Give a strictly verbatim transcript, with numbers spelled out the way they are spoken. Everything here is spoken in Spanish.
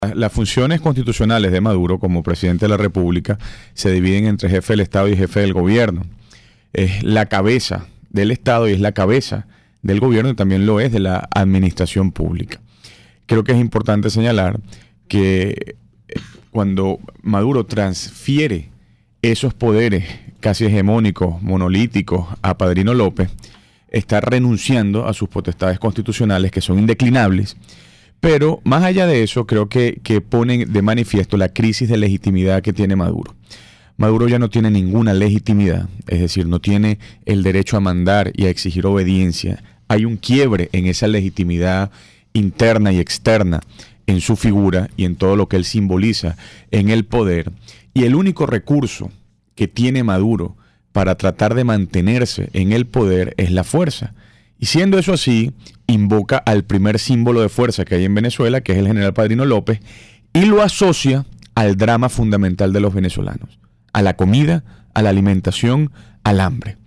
Las funciones constitucionales de Maduro como presidente de la República se dividen entre jefe del Estado y jefe del gobierno. Es la cabeza del Estado y es la cabeza del gobierno y también lo es de la administración pública. Creo que es importante señalar que cuando Maduro transfiere esos poderes casi hegemónicos, monolíticos a Padrino López, está renunciando a sus potestades constitucionales que son indeclinables. Pero más allá de eso, creo que, que ponen de manifiesto la crisis de legitimidad que tiene Maduro. Maduro ya no tiene ninguna legitimidad, es decir, no tiene el derecho a mandar y a exigir obediencia. Hay un quiebre en esa legitimidad interna y externa en su figura y en todo lo que él simboliza en el poder. Y el único recurso que tiene Maduro para tratar de mantenerse en el poder es la fuerza. Y siendo eso así, invoca al primer símbolo de fuerza que hay en Venezuela, que es el general Padrino López, y lo asocia al drama fundamental de los venezolanos, a la comida, a la alimentación, al hambre.